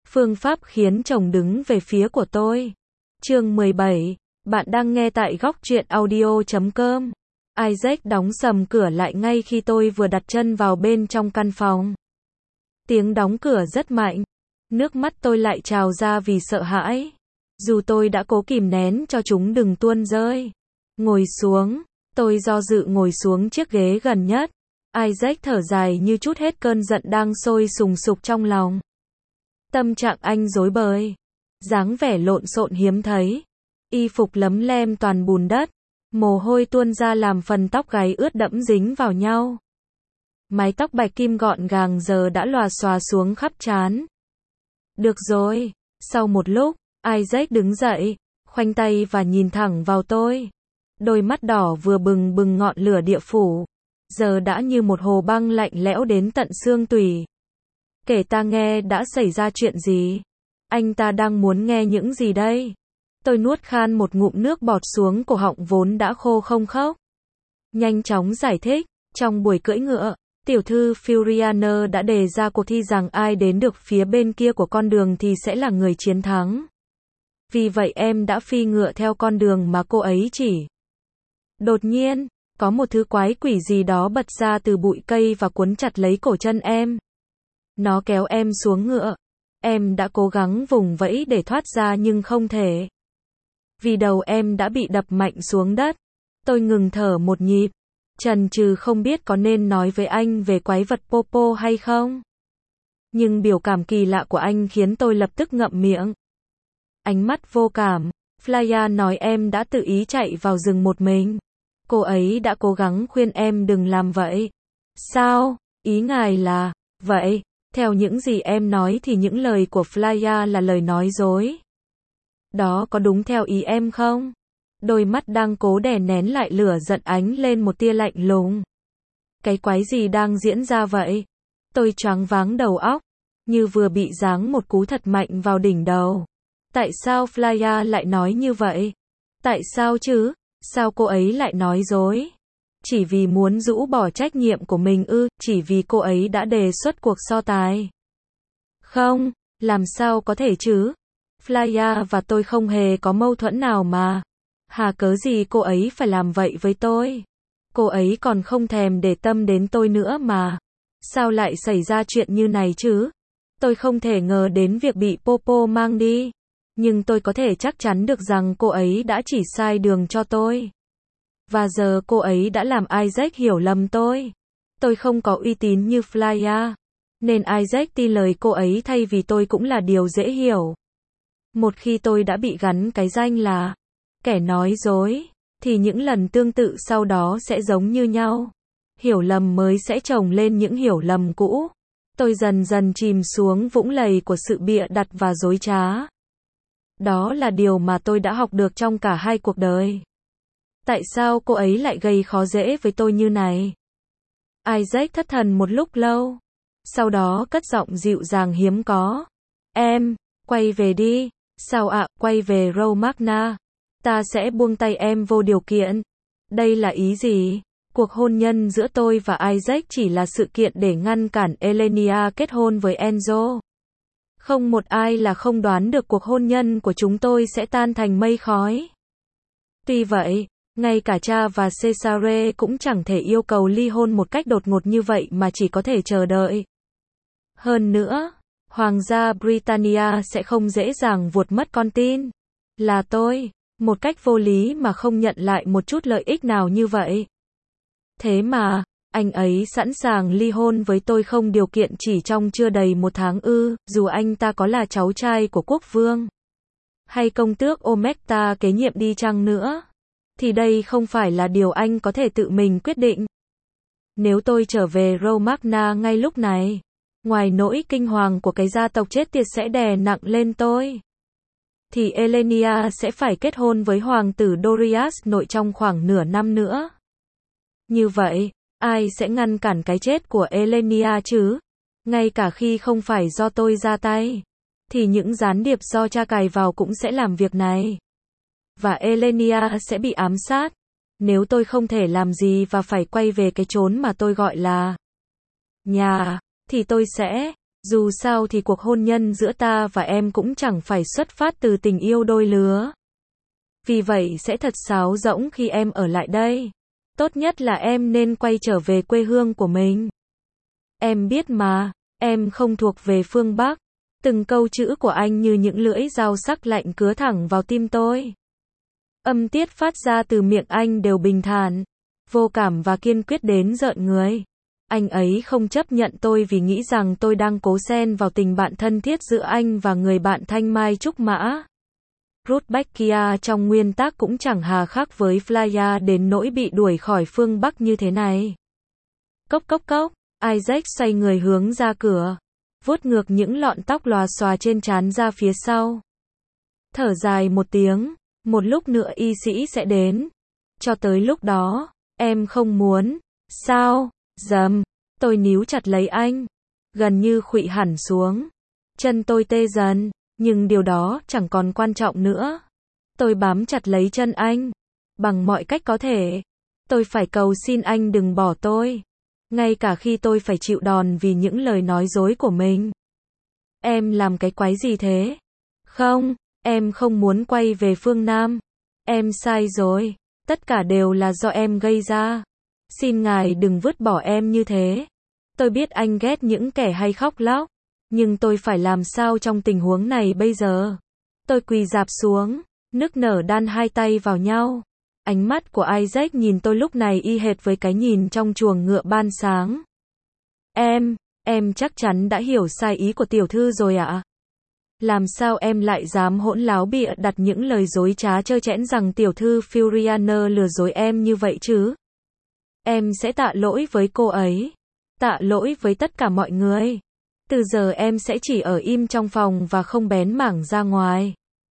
Phương pháp khiến chồng đứng về phía của tôi. Chương 17. Bạn đang nghe tại góc truyện audio.com. Isaac đóng sầm cửa lại ngay khi tôi vừa đặt chân vào bên trong căn phòng. Tiếng đóng cửa rất mạnh. Nước mắt tôi lại trào ra vì sợ hãi. Dù tôi đã cố kìm nén cho chúng đừng tuôn rơi. Ngồi xuống. Tôi do dự ngồi xuống chiếc ghế gần nhất. Isaac thở dài như trút hết cơn giận đang sôi sùng sục trong lòng. Tâm trạng anh rối bời. Dáng vẻ lộn xộn hiếm thấy. Y phục lấm lem toàn bùn đất. Mồ hôi tuôn ra làm phần tóc gáy ướt đẫm dính vào nhau. Mái tóc bạch kim gọn gàng giờ đã lòa xòa xuống khắp trán. Được rồi. Sau một lúc, Isaac đứng dậy, khoanh tay và nhìn thẳng vào tôi. Đôi mắt đỏ vừa bừng bừng ngọn lửa địa phủ. Giờ đã như một hồ băng lạnh lẽo đến tận xương tủy. Kể ta nghe đã xảy ra chuyện gì? Anh ta đang muốn nghe những gì đây? Tôi nuốt khan một ngụm nước bọt xuống cổ họng vốn đã khô không khốc. Nhanh chóng giải thích, trong buổi cưỡi ngựa, tiểu thư Furiana đã đề ra cuộc thi rằng ai đến được phía bên kia của con đường thì sẽ là người chiến thắng. Vì vậy em đã phi ngựa theo con đường mà cô ấy chỉ. Đột nhiên, có một thứ quái quỷ gì đó bật ra từ bụi cây và cuốn chặt lấy cổ chân em. Nó kéo em xuống ngựa. Em đã cố gắng vùng vẫy để thoát ra nhưng không thể. Vì đầu em đã bị đập mạnh xuống đất. Tôi ngừng thở một nhịp. Chần chừ không biết có nên nói với anh về quái vật Popo hay không. Nhưng biểu cảm kỳ lạ của anh khiến tôi lập tức ngậm miệng. Ánh mắt vô cảm. Flya nói em đã tự ý chạy vào rừng một mình. Cô ấy đã cố gắng khuyên em đừng làm vậy. Sao? Ý ngài là, vậy, theo những gì em nói thì những lời của Flya là lời nói dối. Đó có đúng theo ý em không? Đôi mắt đang cố đè nén lại lửa giận ánh lên một tia lạnh lùng. Cái quái gì đang diễn ra vậy? Tôi choáng váng đầu óc, như vừa bị giáng một cú thật mạnh vào đỉnh đầu. Tại sao Flya lại nói như vậy? Tại sao chứ? Sao cô ấy lại nói dối? Chỉ vì muốn rũ bỏ trách nhiệm của mình ư? Chỉ vì cô ấy đã đề xuất cuộc so tài? Không, làm sao có thể chứ? Flya và tôi không hề có mâu thuẫn nào mà. Hà cớ gì cô ấy phải làm vậy với tôi? Cô ấy còn không thèm để tâm đến tôi nữa mà. Sao lại xảy ra chuyện như này chứ? Tôi không thể ngờ đến việc bị Popo mang đi. Nhưng tôi có thể chắc chắn được rằng cô ấy đã chỉ sai đường cho tôi. Và giờ cô ấy đã làm Isaac hiểu lầm tôi. Tôi không có uy tín như Flya. Nên Isaac tin lời cô ấy thay vì tôi cũng là điều dễ hiểu. Một khi tôi đã bị gắn cái danh là kẻ nói dối, thì những lần tương tự sau đó sẽ giống như nhau. Hiểu lầm mới sẽ chồng lên những hiểu lầm cũ. Tôi dần dần chìm xuống vũng lầy của sự bịa đặt và dối trá. Đó là điều mà tôi đã học được trong cả hai cuộc đời. Tại sao cô ấy lại gây khó dễ với tôi như này? Isaac thất thần một lúc lâu. Sau đó cất giọng dịu dàng hiếm có. Em, quay về đi. Sao ạ, quay về Romagna. Ta sẽ buông tay em vô điều kiện. Đây là ý gì? Cuộc hôn nhân giữa tôi và Isaac chỉ là sự kiện để ngăn cản Elenia kết hôn với Enzo. Không một ai là không đoán được cuộc hôn nhân của chúng tôi sẽ tan thành mây khói. Tuy vậy, ngay cả cha và Cesare cũng chẳng thể yêu cầu ly hôn một cách đột ngột như vậy mà chỉ có thể chờ đợi. Hơn nữa, Hoàng gia Britannia sẽ không dễ dàng vuột mất con tin. Là tôi, một cách vô lý mà không nhận lại một chút lợi ích nào như vậy. Thế mà, anh ấy sẵn sàng ly hôn với tôi không điều kiện chỉ trong chưa đầy một tháng ư, dù anh ta có là cháu trai của quốc vương. Hay công tước Omecta kế nhiệm đi chăng nữa. Thì đây không phải là điều anh có thể tự mình quyết định. Nếu tôi trở về Romagna ngay lúc này, ngoài nỗi kinh hoàng của cái gia tộc chết tiệt sẽ đè nặng lên tôi, thì Elenia sẽ phải kết hôn với hoàng tử Dorias nội trong khoảng nửa năm nữa. Như vậy, ai sẽ ngăn cản cái chết của Elenia chứ? Ngay cả khi không phải do tôi ra tay, thì những gián điệp do cha cài vào cũng sẽ làm việc này. Và Elenia sẽ bị ám sát. Nếu tôi không thể làm gì và phải quay về cái chốn mà tôi gọi là nhà, thì tôi sẽ Dù sao thì cuộc hôn nhân giữa ta và em cũng chẳng phải xuất phát từ tình yêu đôi lứa. Vì vậy sẽ thật sáo rỗng khi em ở lại đây. Tốt nhất là em nên quay trở về quê hương của mình. Em biết mà, em không thuộc về phương Bắc. Từng câu chữ của anh như những lưỡi dao sắc lạnh cứa thẳng vào tim tôi. Âm tiết phát ra từ miệng anh đều bình thản, vô cảm và kiên quyết đến rợn người. Anh ấy không chấp nhận tôi vì nghĩ rằng tôi đang cố xen vào tình bạn thân thiết giữa anh và người bạn thanh mai trúc mã. Ruth Beckia trong nguyên tác cũng chẳng hà khắc với Flya đến nỗi bị đuổi khỏi phương Bắc như thế này. Cốc cốc cốc, Isaac xoay người hướng ra cửa, vuốt ngược những lọn tóc lòa xòa trên trán ra phía sau. Thở dài một tiếng, một lúc nữa y sĩ sẽ đến. Cho tới lúc đó, em không muốn. Sao? Dầm, tôi níu chặt lấy anh, gần như khuỵu hẳn xuống. Chân tôi tê dần, nhưng điều đó chẳng còn quan trọng nữa. Tôi bám chặt lấy chân anh, bằng mọi cách có thể. Tôi phải cầu xin anh đừng bỏ tôi. Ngay cả khi tôi phải chịu đòn vì những lời nói dối của mình. Em làm cái quái gì thế? Không, em không muốn quay về phương Nam. Em sai rồi, tất cả đều là do em gây ra. Xin ngài đừng vứt bỏ em như thế. Tôi biết anh ghét những kẻ hay khóc lóc, nhưng tôi phải làm sao trong tình huống này bây giờ? Tôi quỳ rạp xuống, nức nở đan hai tay vào nhau. Ánh mắt của Isaac nhìn tôi lúc này y hệt với cái nhìn trong chuồng ngựa ban sáng. Em chắc chắn đã hiểu sai ý của tiểu thư rồi ạ. Làm sao em lại dám hỗn láo bịa đặt những lời dối trá trơ trẽn rằng tiểu thư Furiana lừa dối em như vậy chứ? Em sẽ tạ lỗi với cô ấy. Tạ lỗi với tất cả mọi người. Từ giờ em sẽ chỉ ở im trong phòng và không bén mảng ra ngoài.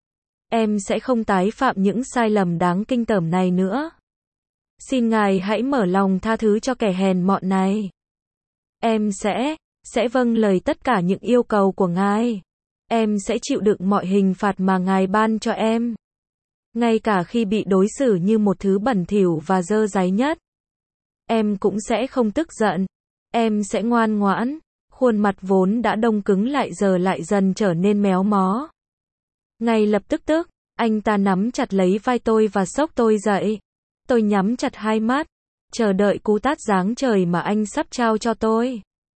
Em sẽ không tái phạm những sai lầm đáng kinh tởm này nữa. Xin ngài hãy mở lòng tha thứ cho kẻ hèn mọn này. Em sẽ vâng lời tất cả những yêu cầu của ngài. Em sẽ chịu đựng mọi hình phạt mà ngài ban cho em. Ngay cả khi bị đối xử như một thứ bẩn thỉu và dơ dáy nhất. Em cũng sẽ không tức giận. Em sẽ ngoan ngoãn. Khuôn mặt vốn đã đông cứng lại giờ lại dần trở nên méo mó. Ngay lập tức, anh ta nắm chặt lấy vai tôi và xốc tôi dậy. Tôi nhắm chặt hai mắt, chờ đợi cú tát giáng trời mà anh sắp trao cho tôi.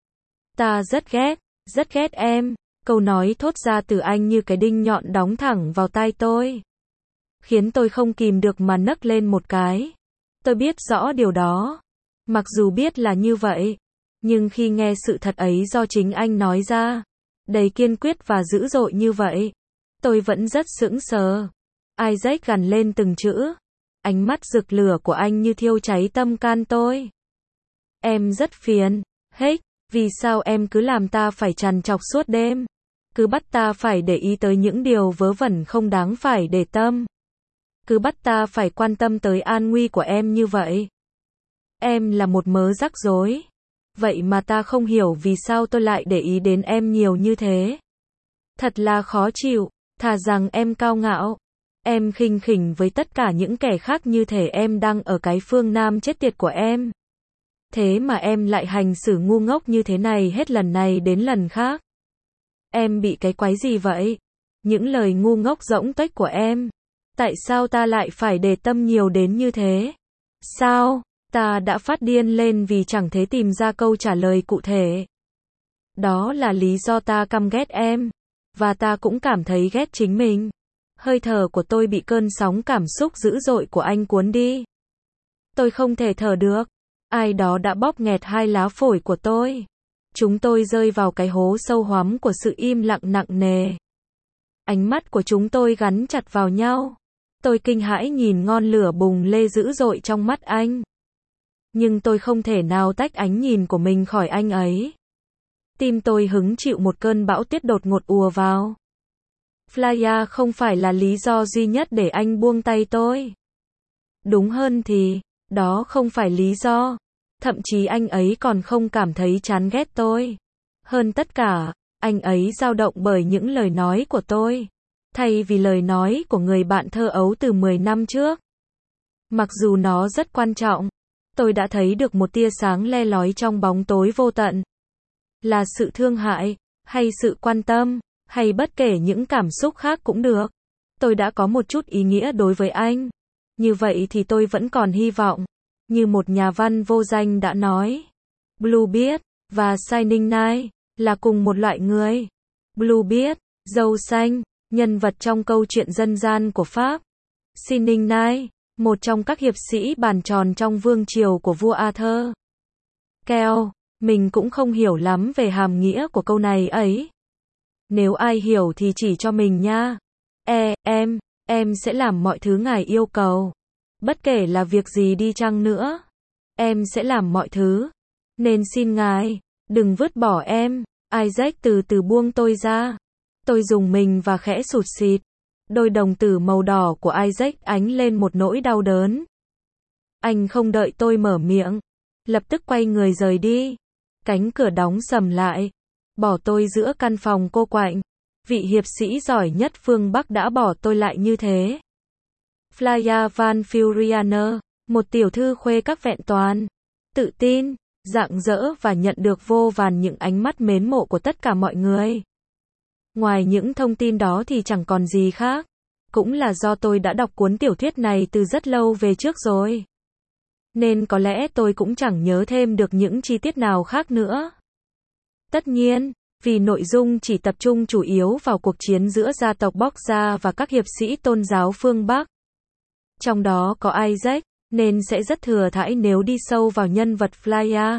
Ta rất ghét em. Câu nói thốt ra từ anh như cái đinh nhọn đóng thẳng vào tai tôi. Khiến tôi không kìm được mà nấc lên một cái. Tôi biết rõ điều đó. Mặc dù biết là như vậy, nhưng khi nghe sự thật ấy do chính anh nói ra, đầy kiên quyết và dữ dội như vậy, tôi vẫn rất sững sờ. Isaac gằn lên từng chữ. Ánh mắt rực lửa của anh như thiêu cháy tâm can tôi. Em rất phiền. Hết, vì sao em cứ làm ta phải trằn trọc suốt đêm? Cứ bắt ta phải để ý tới những điều vớ vẩn không đáng phải để tâm. Cứ bắt ta phải quan tâm tới an nguy của em như vậy. Em là một mớ rắc rối. Vậy mà ta không hiểu vì sao tôi lại để ý đến em nhiều như thế. Thật là khó chịu, thà rằng em cao ngạo. Em khinh khỉnh với tất cả những kẻ khác như thể em đang ở cái phương Nam chết tiệt của em. Thế mà em lại hành xử ngu ngốc như thế này hết lần này đến lần khác. Em bị cái quái gì vậy? Những lời ngu ngốc rỗng tuếch của em. Tại sao ta lại phải để tâm nhiều đến như thế? Sao? Ta đã phát điên lên vì chẳng thể tìm ra câu trả lời cụ thể. Đó là lý do ta căm ghét em. Và ta cũng cảm thấy ghét chính mình. Hơi thở của tôi bị cơn sóng cảm xúc dữ dội của anh cuốn đi. Tôi không thể thở được. Ai đó đã bóp nghẹt hai lá phổi của tôi. Chúng tôi rơi vào cái hố sâu hoắm của sự im lặng nặng nề. Ánh mắt của chúng tôi gắn chặt vào nhau. Tôi kinh hãi nhìn ngọn lửa bùng lê dữ dội trong mắt anh. Nhưng tôi không thể nào tách ánh nhìn của mình khỏi anh ấy. Tim tôi hứng chịu một cơn bão tuyết đột ngột ùa vào. Flya không phải là lý do duy nhất để anh buông tay tôi. Đúng hơn thì, đó không phải lý do. Thậm chí anh ấy còn không cảm thấy chán ghét tôi. Hơn tất cả, anh ấy dao động bởi những lời nói của tôi. Thay vì lời nói của người bạn thơ ấu từ 10 năm trước. Mặc dù nó rất quan trọng, tôi đã thấy được một tia sáng le lói trong bóng tối vô tận. Là sự thương hại, hay sự quan tâm, hay bất kể những cảm xúc khác cũng được. Tôi đã có một chút ý nghĩa đối với anh. Như vậy thì tôi vẫn còn hy vọng. Như một nhà văn vô danh đã nói, Bluebeard và Shining Knight là cùng một loại người. Bluebeard, dâu xanh, nhân vật trong câu chuyện dân gian của Pháp. Shining Knight, một trong các hiệp sĩ bàn tròn trong vương triều của vua Arthur. Keo, mình cũng không hiểu lắm về hàm nghĩa của câu này ấy. Nếu ai hiểu thì chỉ cho mình nha. Em sẽ làm mọi thứ ngài yêu cầu. Bất kể là việc gì đi chăng nữa. Em sẽ làm mọi thứ. Nên xin ngài, đừng vứt bỏ em. Isaac từ từ buông tôi ra. Tôi rùng mình và khẽ sụt sịt. Đôi đồng tử màu đỏ của Isaac ánh lên một nỗi đau đớn. Anh không đợi tôi mở miệng. Lập tức quay người rời đi. Cánh cửa đóng sầm lại. Bỏ tôi giữa căn phòng cô quạnh. Vị hiệp sĩ giỏi nhất phương Bắc đã bỏ tôi lại như thế. Flya Van Furianer, một tiểu thư khuê các vẹn toàn. Tự tin, rạng rỡ và nhận được vô vàn những ánh mắt mến mộ của tất cả mọi người. Ngoài những thông tin đó thì chẳng còn gì khác. Cũng là do tôi đã đọc cuốn tiểu thuyết này từ rất lâu về trước rồi. Nên có lẽ tôi cũng chẳng nhớ thêm được những chi tiết nào khác nữa. Tất nhiên, vì nội dung chỉ tập trung chủ yếu vào cuộc chiến giữa gia tộc Borgia và các hiệp sĩ tôn giáo phương Bắc. Trong đó có Isaac, nên sẽ rất thừa thãi nếu đi sâu vào nhân vật Flya.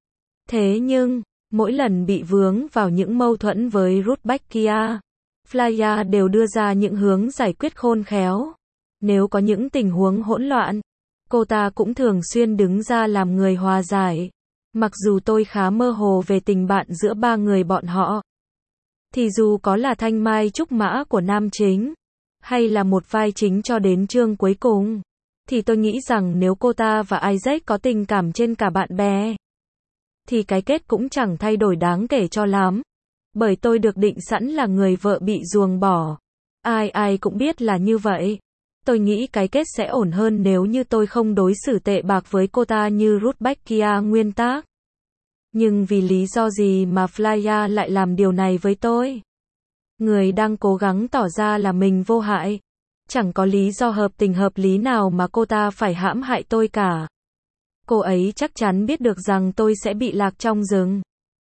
Thế nhưng, mỗi lần bị vướng vào những mâu thuẫn với Rudbeckia, Flya đều đưa ra những hướng giải quyết khôn khéo. Nếu có những tình huống hỗn loạn, cô ta cũng thường xuyên đứng ra làm người hòa giải. Mặc dù tôi khá mơ hồ về tình bạn giữa ba người bọn họ, thì dù có là thanh mai trúc mã của nam chính, hay là một vai chính cho đến chương cuối cùng, thì tôi nghĩ rằng nếu cô ta và Isaac có tình cảm trên cả bạn bè, thì cái kết cũng chẳng thay đổi đáng kể cho lắm. Bởi tôi được định sẵn là người vợ bị ruồng bỏ. Ai cũng biết là như vậy. Tôi nghĩ cái kết sẽ ổn hơn nếu như tôi không đối xử tệ bạc với cô ta như Rudbeckia nguyên tác. Nhưng vì lý do gì mà Flya lại làm điều này với tôi? Người đang cố gắng tỏ ra là mình vô hại. Chẳng có lý do hợp tình hợp lý nào mà cô ta phải hãm hại tôi cả. Cô ấy chắc chắn biết được rằng tôi sẽ bị lạc trong rừng.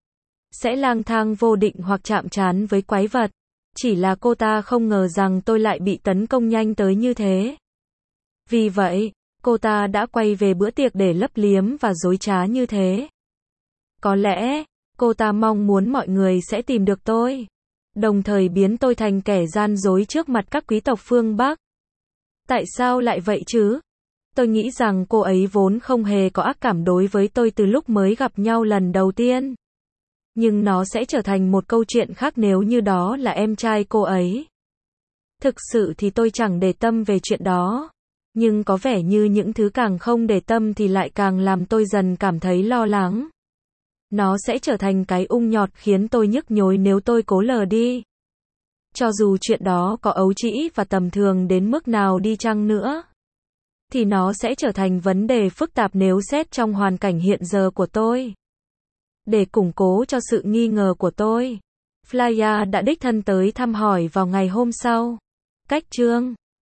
Sẽ lang thang vô định hoặc chạm trán với quái vật. Chỉ là cô ta không ngờ rằng tôi lại bị tấn công nhanh tới như thế. Vì vậy, cô ta đã quay về bữa tiệc để lấp liếm và dối trá như thế. Có lẽ, cô ta mong muốn mọi người sẽ tìm được tôi. Đồng thời biến tôi thành kẻ gian dối trước mặt các quý tộc phương Bắc. Tại sao lại vậy chứ? Tôi nghĩ rằng cô ấy vốn không hề có ác cảm đối với tôi từ lúc mới gặp nhau lần đầu tiên. Nhưng nó sẽ trở thành một câu chuyện khác nếu như đó là em trai cô ấy. Thực sự thì tôi chẳng để tâm về chuyện đó. Nhưng có vẻ như những thứ càng không để tâm thì lại càng làm tôi dần cảm thấy lo lắng. Nó sẽ trở thành cái ung nhọt khiến tôi nhức nhối nếu tôi cố lờ đi. Cho dù chuyện đó có ấu trĩ và tầm thường đến mức nào đi chăng nữa, thì nó sẽ trở thành vấn đề phức tạp nếu xét trong hoàn cảnh hiện giờ của tôi. Để củng cố cho sự nghi ngờ của tôi, Flya đã đích thân tới thăm hỏi vào ngày hôm sau. Cách chương